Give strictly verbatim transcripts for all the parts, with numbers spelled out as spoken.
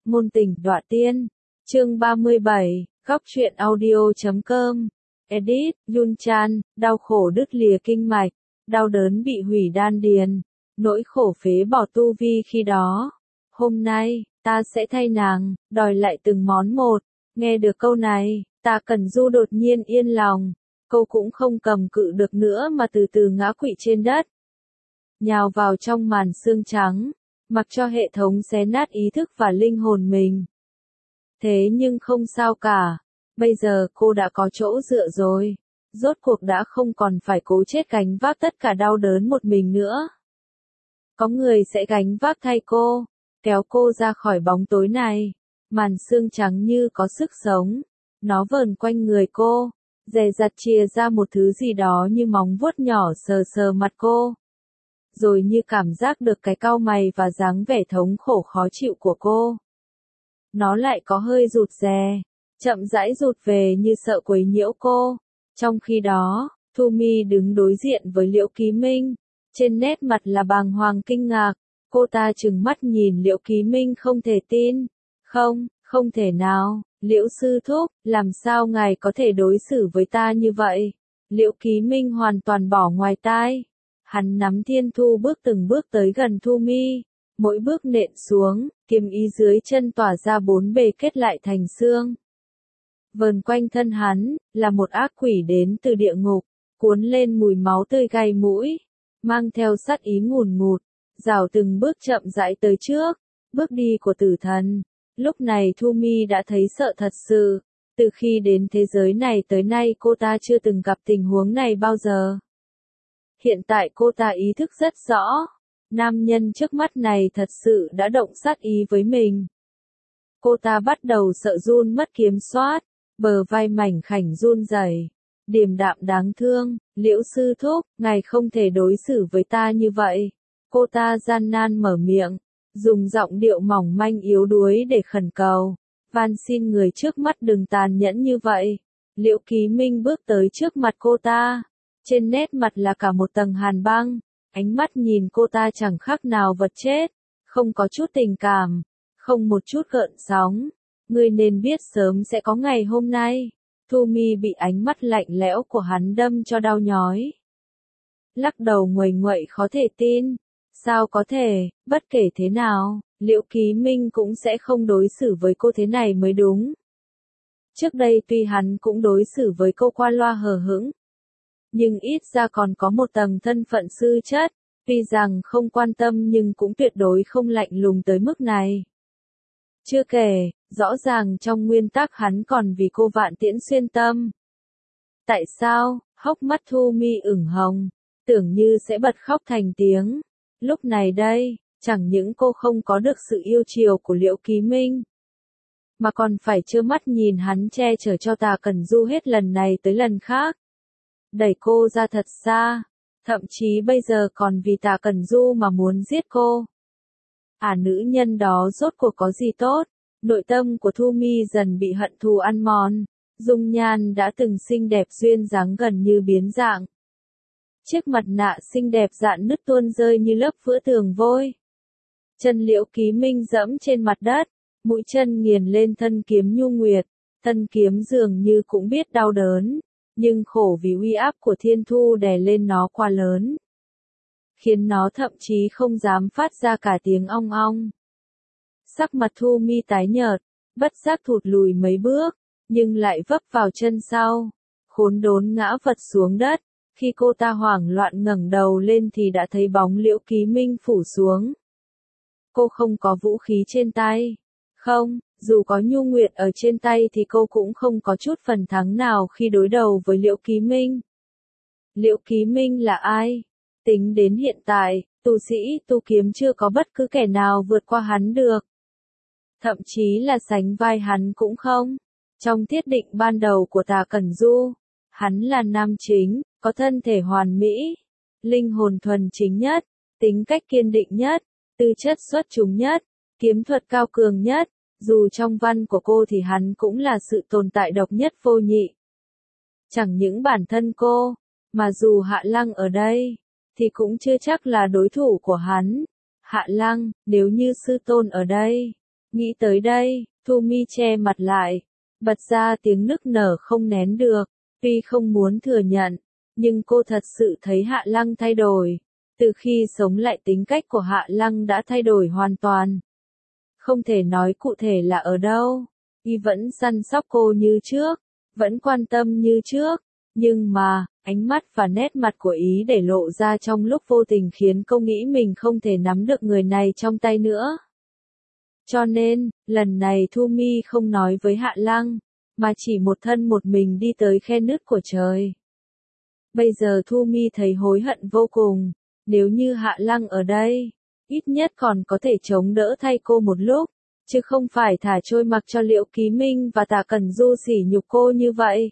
Ngôn tình đọa tiên. Chương ba mươi bảy, góc truyện audio chấm com. Edit, Yun Chan, đau khổ đứt lìa kinh mạch, đau đớn bị hủy đan điền, nỗi khổ phế bỏ tu vi khi đó. Hôm nay, ta sẽ thay nàng, đòi lại từng món một. Nghe được câu này, Tạ Cẩn Du đột nhiên yên lòng, cô cũng không cầm cự được nữa mà từ từ ngã quỵ trên đất. Nhào vào trong màn sương trắng, mặc cho hệ thống xé nát ý thức và linh hồn mình. Thế nhưng không sao cả, bây giờ cô đã có chỗ dựa rồi, rốt cuộc đã không còn phải cố chết gánh vác tất cả đau đớn một mình nữa. Có người sẽ gánh vác thay cô, kéo cô ra khỏi bóng tối này. Màn sương trắng như có sức sống, nó vờn quanh người cô, dè dặt chìa ra một thứ gì đó như móng vuốt nhỏ sờ sờ mặt cô. Rồi như cảm giác được cái cau mày và dáng vẻ thống khổ khó chịu của cô. Nó lại có hơi rụt rè, chậm rãi rụt về như sợ quấy nhiễu cô. Trong khi đó, Thu Mi đứng đối diện với Liễu Ký Minh, trên nét mặt là bàng hoàng kinh ngạc. Cô ta trừng mắt nhìn Liễu Ký Minh không thể tin. Không, không thể nào, Liễu sư thúc, làm sao ngài có thể đối xử với ta như vậy? Liễu Ký Minh hoàn toàn bỏ ngoài tai. Hắn nắm thiên thu bước từng bước tới gần Thu Mi, mỗi bước nện xuống, kiếm ý dưới chân tỏa ra bốn bề kết lại thành xương. Vờn quanh thân hắn, là một ác quỷ đến từ địa ngục, cuốn lên mùi máu tươi gai mũi, mang theo sát ý ngùn ngụt, rảo từng bước chậm rãi tới trước, bước đi của tử thần. Lúc này Thu Mi đã thấy sợ thật sự, từ khi đến thế giới này tới nay cô ta chưa từng gặp tình huống này bao giờ. Hiện tại cô ta ý thức rất rõ, nam nhân trước mắt này thật sự đã động sát ý với mình. Cô ta bắt đầu sợ run mất kiểm soát, bờ vai mảnh khảnh run rẩy, điềm đạm đáng thương, Liễu sư thúc, ngài không thể đối xử với ta như vậy. Cô ta gian nan mở miệng, dùng giọng điệu mỏng manh yếu đuối để khẩn cầu, van xin người trước mắt đừng tàn nhẫn như vậy. Liễu Ký Minh bước tới trước mặt cô ta, trên nét mặt là cả một tầng hàn băng, ánh mắt nhìn cô ta chẳng khác nào vật chết, không có chút tình cảm, không một chút gợn sóng. Ngươi nên biết sớm sẽ có ngày hôm nay. Thu Mi bị ánh mắt lạnh lẽo của hắn đâm cho đau nhói. Lắc đầu nguầy nguậy khó thể tin. Sao có thể, bất kể thế nào, Liễu Ký Minh cũng sẽ không đối xử với cô thế này mới đúng. Trước đây tuy hắn cũng đối xử với cô qua loa hờ hững, nhưng ít ra còn có một tầng thân phận sư chất, tuy rằng không quan tâm nhưng cũng tuyệt đối không lạnh lùng tới mức này. Chưa kể, rõ ràng trong nguyên tắc hắn còn vì cô vạn tiễn xuyên tâm. Tại sao, hốc mắt Thu Mi ửng hồng, tưởng như sẽ bật khóc thành tiếng. Lúc này đây, chẳng những cô không có được sự yêu chiều của Liễu Ký Minh, mà còn phải trơ mắt nhìn hắn che chở cho Tạ Cẩn Du hết lần này tới lần khác. Đẩy cô ra thật xa, thậm chí bây giờ còn vì Tạ Cẩn Du mà muốn giết cô. À, nữ nhân đó rốt cuộc có gì tốt? Nội tâm của Thu Mi dần bị hận thù ăn mòn, dung nhan đã từng xinh đẹp duyên dáng gần như biến dạng. Chiếc mặt nạ xinh đẹp dạn nứt tuôn rơi như lớp vữa tường vôi. Chân Liễu Ký Minh dẫm trên mặt đất, mũi chân nghiền lên thân kiếm nhu nguyệt, thân kiếm dường như cũng biết đau đớn, nhưng khổ vì uy áp của thiên thu đè lên nó quá lớn, khiến nó thậm chí không dám phát ra cả tiếng ong ong. Sắc mặt Thu Mi tái nhợt, bất giác thụt lùi mấy bước, nhưng lại vấp vào chân sau, khốn đốn ngã vật xuống đất. Khi cô ta hoảng loạn ngẩng đầu lên thì đã thấy bóng Liễu Ký Minh phủ xuống. Cô không có vũ khí trên tay. Không, dù có nhu nguyệt ở trên tay thì cô cũng không có chút phần thắng nào khi đối đầu với Liễu Ký Minh. Liễu Ký Minh là ai? Tính đến hiện tại, tu sĩ tu kiếm chưa có bất cứ kẻ nào vượt qua hắn được. Thậm chí là sánh vai hắn cũng không. Trong thiết định ban đầu của Tạ Cẩn Du, hắn là nam chính, có thân thể hoàn mỹ, linh hồn thuần chính nhất, tính cách kiên định nhất, tư chất xuất chúng nhất, kiếm thuật cao cường nhất. Dù trong văn của cô thì hắn cũng là sự tồn tại độc nhất vô nhị. Chẳng những bản thân cô, mà dù Hạ Lăng ở đây, thì cũng chưa chắc là đối thủ của hắn. Hạ Lăng, nếu như sư tôn ở đây, Nghĩ tới đây, Thu Mi che mặt lại, bật ra tiếng nức nở không nén được, tuy không muốn thừa nhận, nhưng cô thật sự thấy Hạ Lăng thay đổi. Từ khi sống lại tính cách của Hạ Lăng đã thay đổi hoàn toàn. Không thể nói cụ thể là ở đâu, y vẫn săn sóc cô như trước, vẫn quan tâm như trước, nhưng mà, ánh mắt và nét mặt của ý để lộ ra trong lúc vô tình khiến cô nghĩ mình không thể nắm được người này trong tay nữa. Cho nên, lần này Thu Mi không nói với Hạ Lăng, mà chỉ một thân một mình đi tới khe nứt của trời. Bây giờ Thu Mi thấy hối hận vô cùng, nếu như Hạ Lăng ở đây, ít nhất còn có thể chống đỡ thay cô một lúc, chứ không phải thả trôi mặc cho Liễu Ký Minh và Tạ Cẩn Du sỉ nhục cô như vậy.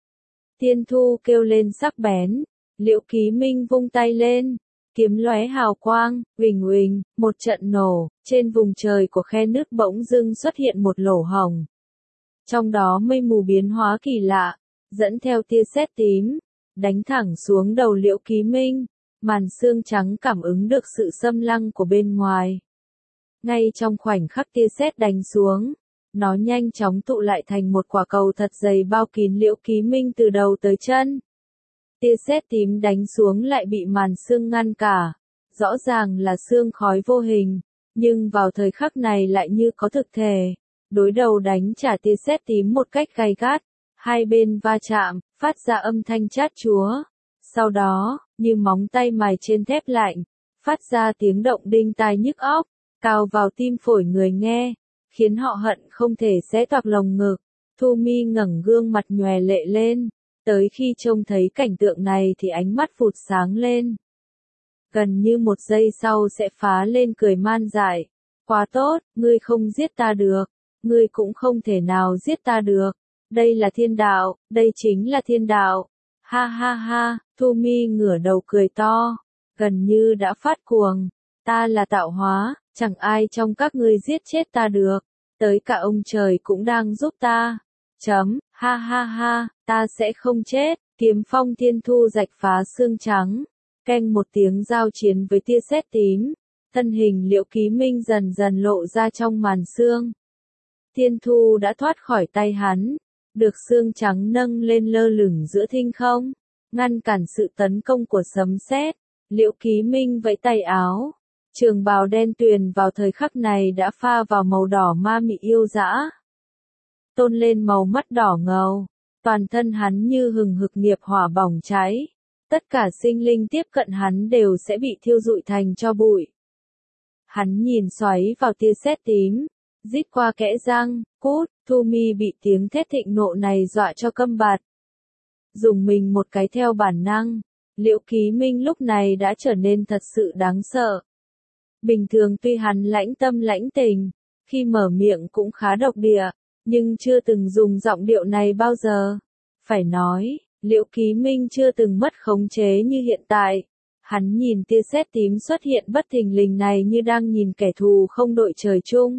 Tiên Thu kêu lên sắc bén, Liễu Ký Minh vung tay lên, kiếm lóe hào quang, uỳnh uỳnh, một trận nổ, trên vùng trời của khe nứt bỗng dưng xuất hiện một lỗ hổng. Trong đó mây mù biến hóa kỳ lạ, dẫn theo tia sét tím, đánh thẳng xuống đầu Liễu Ký Minh, màn xương trắng cảm ứng được sự xâm lăng của bên ngoài. Ngay trong khoảnh khắc tia sét đánh xuống, nó nhanh chóng tụ lại thành một quả cầu thật dày bao kín Liễu Ký Minh từ đầu tới chân. Tia sét tím đánh xuống lại bị màn sương ngăn cả, rõ ràng là sương khói vô hình, nhưng vào thời khắc này lại như có thực thể, đối đầu đánh trả tia sét tím một cách gay gắt, hai bên va chạm, phát ra âm thanh chát chúa. Sau đó, như móng tay mài trên thép lạnh, phát ra tiếng động đinh tai nhức óc, cào vào tim phổi người nghe, khiến họ hận không thể xé toạc lồng ngực. Thu Mi ngẩng gương mặt nhòe lệ lên, tới khi trông thấy cảnh tượng này thì ánh mắt phụt sáng lên. Gần như một giây sau sẽ phá lên cười man dại. Quá tốt, ngươi không giết ta được, ngươi cũng không thể nào giết ta được. Đây là thiên đạo, đây chính là thiên đạo. Ha ha ha, Thu Mi ngửa đầu cười to, gần như đã phát cuồng. Ta là tạo hóa, chẳng ai trong các ngươi giết chết ta được, tới cả ông trời cũng đang giúp ta. Chấm, ha ha ha, ta sẽ không chết. Kiếm phong thiên thu rạch phá xương trắng, keng một tiếng giao chiến với tia sét tím, thân hình Liễu Ký Minh dần dần lộ ra trong màn sương. Thiên thu đã thoát khỏi tay hắn, được xương trắng nâng lên lơ lửng giữa thinh không, ngăn cản sự tấn công của sấm sét. Liễu Ký Minh vẫy tay áo, trường bào đen tuyền vào thời khắc này đã pha vào màu đỏ ma mị yêu dã, tôn lên màu mắt đỏ ngầu, toàn thân hắn như hừng hực nghiệp hỏa bỏng cháy, tất cả sinh linh tiếp cận hắn đều sẽ bị thiêu rụi thành tro bụi. Hắn nhìn xoáy vào tia sét tím, rít qua kẽ răng, cút. Thu Mi bị tiếng thét thịnh nộ này dọa cho câm bặt. Dùng mình một cái theo bản năng, Liễu Ký Minh lúc này đã trở nên thật sự đáng sợ. Bình thường tuy hắn lãnh tâm lãnh tình, khi mở miệng cũng khá độc địa, nhưng chưa từng dùng giọng điệu này bao giờ. Phải nói, Liễu Ký Minh chưa từng mất khống chế như hiện tại. Hắn nhìn tia sét tím xuất hiện bất thình lình này như đang nhìn kẻ thù không đội trời chung.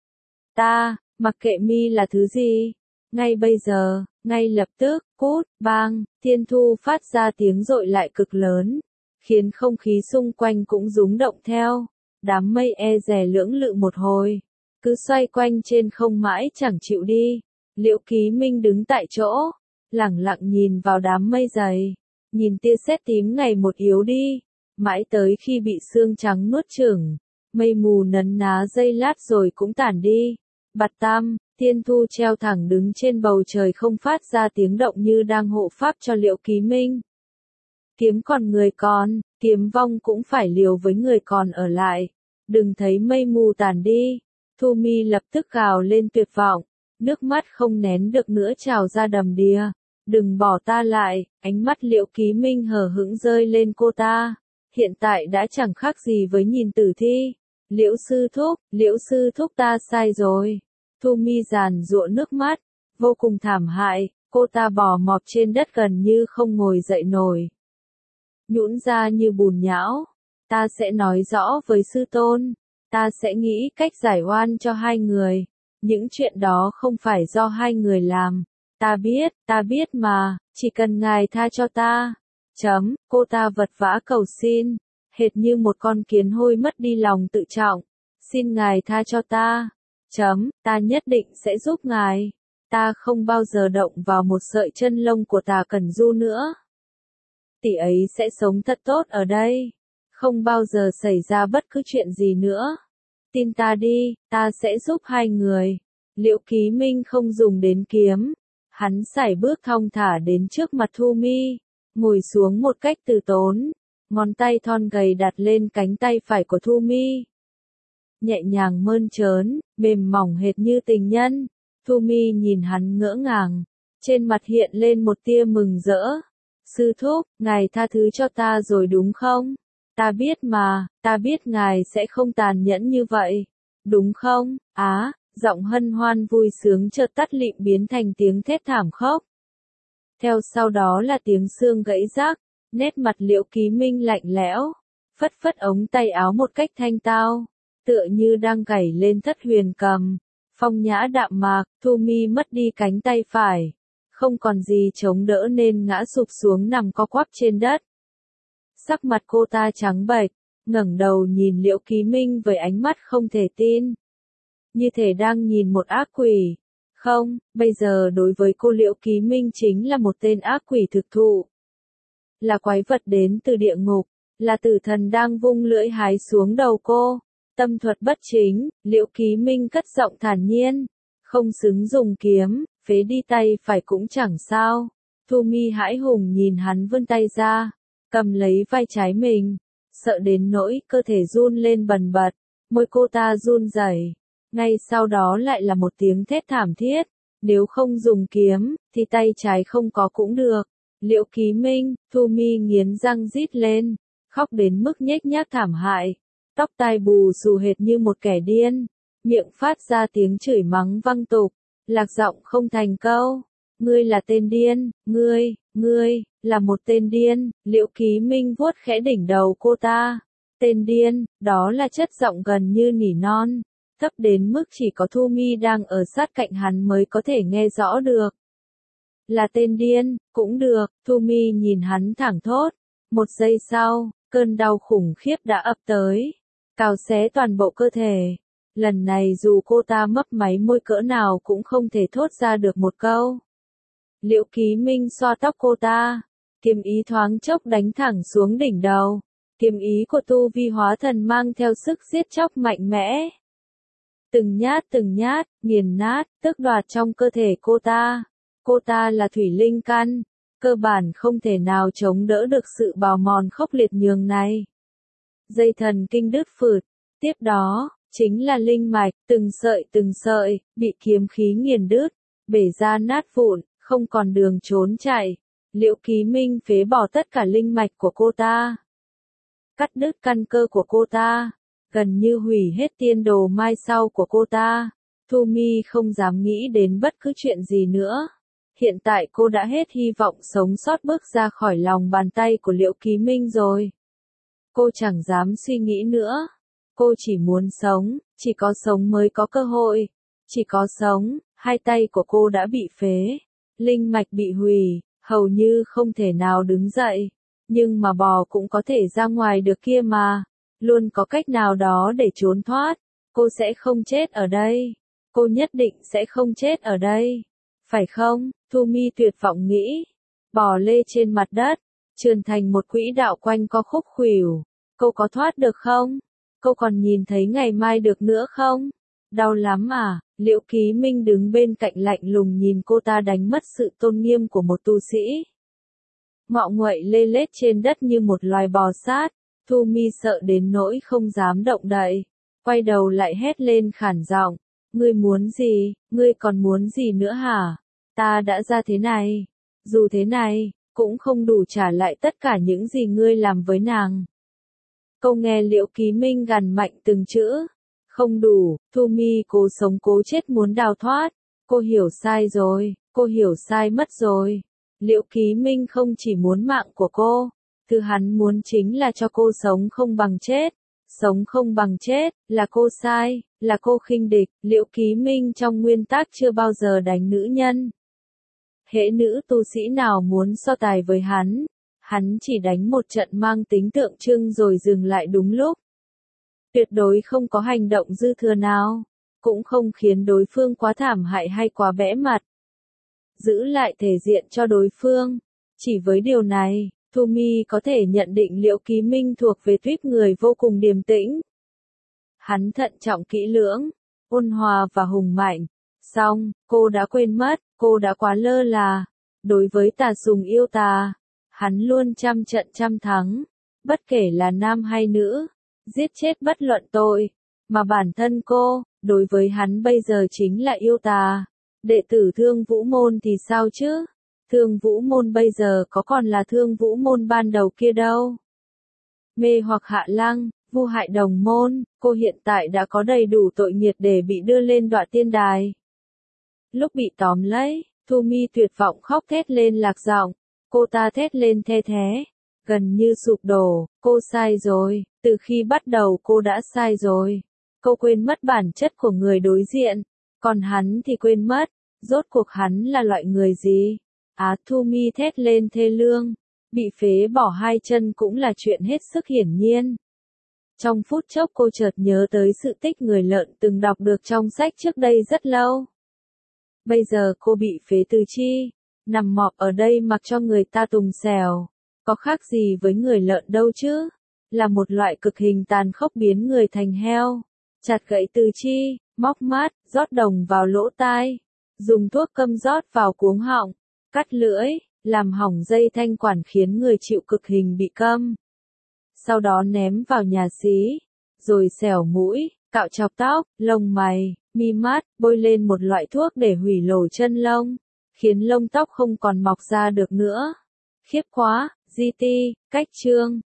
Ta, mặc kệ mi là thứ gì, ngay bây giờ, ngay lập tức, cút, bang, thiên thu phát ra tiếng dội lại cực lớn, khiến không khí xung quanh cũng rúng động theo. Đám mây e dè lưỡng lự một hồi, cứ xoay quanh trên không mãi chẳng chịu đi. Liễu Ký Minh đứng tại chỗ, lẳng lặng nhìn vào đám mây dày, nhìn tia sét tím ngày một yếu đi, mãi tới khi bị sương trắng nuốt chửng, mây mù nấn ná giây lát rồi cũng tản đi. Bạt Tam, Thiên Thu treo thẳng đứng trên bầu trời không phát ra tiếng động như đang hộ pháp cho Liễu Ký Minh. Kiếm còn người còn, kiếm vong cũng phải liều với người còn ở lại. Đừng thấy mây mù tản đi. Thu Mi lập tức gào lên tuyệt vọng, nước mắt không nén được nữa trào ra đầm đìa. Đừng bỏ ta lại. Ánh mắt Liễu Ký Minh hờ hững rơi lên cô ta. Hiện tại đã chẳng khác gì với nhìn tử thi. Liễu sư thúc, Liễu sư thúc ta sai rồi. Thu Mi giàn giụa nước mắt, vô cùng thảm hại, cô ta bò mọp trên đất gần như không ngồi dậy nổi. Nhũn ra như bùn nhão, ta sẽ nói rõ với sư tôn, ta sẽ nghĩ cách giải oan cho hai người. Những chuyện đó không phải do hai người làm, ta biết, ta biết mà, chỉ cần ngài tha cho ta. Chấm, cô ta vật vã cầu xin, hệt như một con kiến hôi mất đi lòng tự trọng. Xin ngài tha cho ta. Chấm, ta nhất định sẽ giúp ngài. Ta không bao giờ động vào một sợi chân lông của Tà Cẩn Du nữa. Tỷ ấy sẽ sống thật tốt ở đây. Không bao giờ xảy ra bất cứ chuyện gì nữa. Tin ta đi, ta sẽ giúp hai người. Liễu Ký Minh không dùng đến kiếm. Hắn sải bước thong thả đến trước mặt Thu Mi, ngồi xuống một cách từ tốn. Ngón tay thon gầy đặt lên cánh tay phải của Thu Mi. Nhẹ nhàng mơn trớn, mềm mỏng hệt như tình nhân. Thu Mi nhìn hắn ngỡ ngàng. Trên mặt hiện lên một tia mừng rỡ. Sư thúc, ngài tha thứ cho ta rồi đúng không? Ta biết mà, ta biết ngài sẽ không tàn nhẫn như vậy. Đúng không? Á, giọng hân hoan vui sướng chợt tắt lịm biến thành tiếng thét thảm khốc. Theo sau đó là tiếng xương gãy rác, nét mặt Liễu Ký Minh lạnh lẽo, phất phất ống tay áo một cách thanh tao, tựa như đang gảy lên thất huyền cầm. Phong nhã đạm mạc, Thu Mi mất đi cánh tay phải, không còn gì chống đỡ nên ngã sụp xuống nằm co quắp trên đất. Sắc mặt cô ta trắng bệch, ngẩng đầu nhìn Liễu Ký Minh với ánh mắt không thể tin. Như thể đang nhìn một ác quỷ. Không, bây giờ đối với cô Liễu Ký Minh chính là một tên ác quỷ thực thụ. Là quái vật đến từ địa ngục, là tử thần đang vung lưỡi hái xuống đầu cô. Tâm thuật bất chính, Liễu Ký Minh cất giọng thản nhiên. Không xứng dùng kiếm, phế đi tay phải cũng chẳng sao. Thu Mi hãi hùng nhìn hắn vươn tay ra, cầm lấy vai trái mình, sợ đến nỗi cơ thể run lên bần bật, môi cô ta run rẩy. Ngay sau đó lại là một tiếng thét thảm thiết, nếu không dùng kiếm, thì tay trái không có cũng được. Liễu Ký Minh, Thu Mi nghiến răng rít lên, khóc đến mức nhếch nhác thảm hại, tóc tai bù xù hệt như một kẻ điên, miệng phát ra tiếng chửi mắng văng tục, lạc giọng không thành câu. Ngươi là tên điên, ngươi, ngươi, là một tên điên. Liễu Ký Minh vuốt khẽ đỉnh đầu cô ta. Tên điên, đó là chất giọng gần như nỉ non, thấp đến mức chỉ có Thu Mi đang ở sát cạnh hắn mới có thể nghe rõ được. Là tên điên, cũng được, Thu Mi nhìn hắn thẳng thốt. Một giây sau, cơn đau khủng khiếp đã ập tới, cào xé toàn bộ cơ thể. Lần này dù cô ta mấp máy môi cỡ nào cũng không thể thốt ra được một câu. Liễu Ký Minh xoa tóc cô ta, kiếm ý thoáng chốc đánh thẳng xuống đỉnh đầu. Kiếm ý của tu vi hóa thần mang theo sức giết chóc mạnh mẽ. Từng nhát từng nhát, nghiền nát, tước đoạt trong cơ thể cô ta. Cô ta là thủy linh căn, cơ bản không thể nào chống đỡ được sự bào mòn khốc liệt nhường này. Dây thần kinh đứt phượt, tiếp đó, chính là linh mạch, từng sợi từng sợi, bị kiếm khí nghiền đứt, bể ra nát vụn, không còn đường trốn chạy. Liễu Ký Minh phế bỏ tất cả linh mạch của cô ta, cắt đứt căn cơ của cô ta, gần như hủy hết tiên đồ mai sau của cô ta. Thu Mi không dám nghĩ đến bất cứ chuyện gì nữa. Hiện tại cô đã hết hy vọng sống sót bước ra khỏi lòng bàn tay của Liễu Ký Minh rồi. Cô chẳng dám suy nghĩ nữa. Cô chỉ muốn sống, chỉ có sống mới có cơ hội. Chỉ có sống, hai tay của cô đã bị phế. Linh mạch bị hủy, hầu như không thể nào đứng dậy. Nhưng mà bò cũng có thể ra ngoài được kia mà. Luôn có cách nào đó để trốn thoát. Cô sẽ không chết ở đây. Cô nhất định sẽ không chết ở đây. Phải không? Thu Mi tuyệt vọng nghĩ. Bò lê trên mặt đất, trườn thành một quỹ đạo quanh co khúc khuỷu. Cô có thoát được không? Cô còn nhìn thấy ngày mai được nữa không? Đau lắm à? Liễu Ký Minh đứng bên cạnh lạnh lùng nhìn cô ta đánh mất sự tôn nghiêm của một tu sĩ. Ngọ nguậy lê lết trên đất như một loài bò sát. Thu Mi sợ đến nỗi không dám động đậy. Quay đầu lại hét lên khản giọng. Ngươi muốn gì? Ngươi còn muốn gì nữa hả? Ta đã ra thế này. Dù thế này, cũng không đủ trả lại tất cả những gì ngươi làm với nàng. Câu nghe Liễu Ký Minh gằn mạnh từng chữ. Không đủ, Thu Mi cố sống cố chết muốn đào thoát. Cô hiểu sai rồi, cô hiểu sai mất rồi. Liễu Ký Minh không chỉ muốn mạng của cô, thứ hắn muốn chính là cho cô sống không bằng chết. Sống không bằng chết, là cô sai, là cô khinh địch. Liễu Ký Minh trong nguyên tắc chưa bao giờ đánh nữ nhân. Hễ nữ tu sĩ nào muốn so tài với hắn, hắn chỉ đánh một trận mang tính tượng trưng rồi dừng lại đúng lúc. Tuyệt đối không có hành động dư thừa nào. cũng không khiến đối phương quá thảm hại hay quá bẽ mặt. Giữ lại thể diện cho đối phương. Chỉ với điều này, Thu Mi có thể nhận định Liễu Ký Minh thuộc về tuýp người vô cùng điềm tĩnh. Hắn thận trọng kỹ lưỡng, ôn hòa và hùng mạnh. Xong, cô đã quên mất, cô đã quá lơ là. Đối với Tà Sùng yêu tà, hắn luôn trăm trận trăm thắng. Bất kể là nam hay nữ, giết chết bất luận tội. Mà bản thân cô, đối với hắn bây giờ chính là yêu tà. Đệ tử Thương Vũ Môn thì sao chứ? Thương Vũ Môn bây giờ có còn là Thương Vũ Môn ban đầu kia đâu. Mê hoặc Hạ Lăng, vu hại đồng môn, cô hiện tại đã có đầy đủ tội nghiệt để bị đưa lên đọa tiên đài. Lúc bị tóm lấy, Thu Mi tuyệt vọng khóc thét lên lạc giọng, cô ta thét lên the thé, gần như sụp đổ, cô sai rồi, từ khi bắt đầu cô đã sai rồi. Cô quên mất bản chất của người đối diện, còn hắn thì quên mất, rốt cuộc hắn là loại người gì? Á Thu Mi thét lên thê lương, bị phế bỏ hai chân cũng là chuyện hết sức hiển nhiên. Trong phút chốc cô chợt nhớ tới sự tích người lợn từng đọc được trong sách trước đây rất lâu. Bây giờ cô bị phế tứ chi, nằm mọp ở đây mặc cho người ta tùng xèo, có khác gì với người lợn đâu chứ? Là một loại cực hình tàn khốc biến người thành heo, chặt gãy tứ chi, móc mắt, rót đồng vào lỗ tai, dùng thuốc câm rót vào cuống họng, cắt lưỡi, làm hỏng dây thanh quản khiến người chịu cực hình bị câm. Sau đó ném vào nhà xí, rồi xẻo mũi, cạo chọc tóc, lông mày, mi mắt, bôi lên một loại thuốc để hủy lỗ chân lông, khiến lông tóc không còn mọc ra được nữa. Khiếp quá, gi ti, cách chương.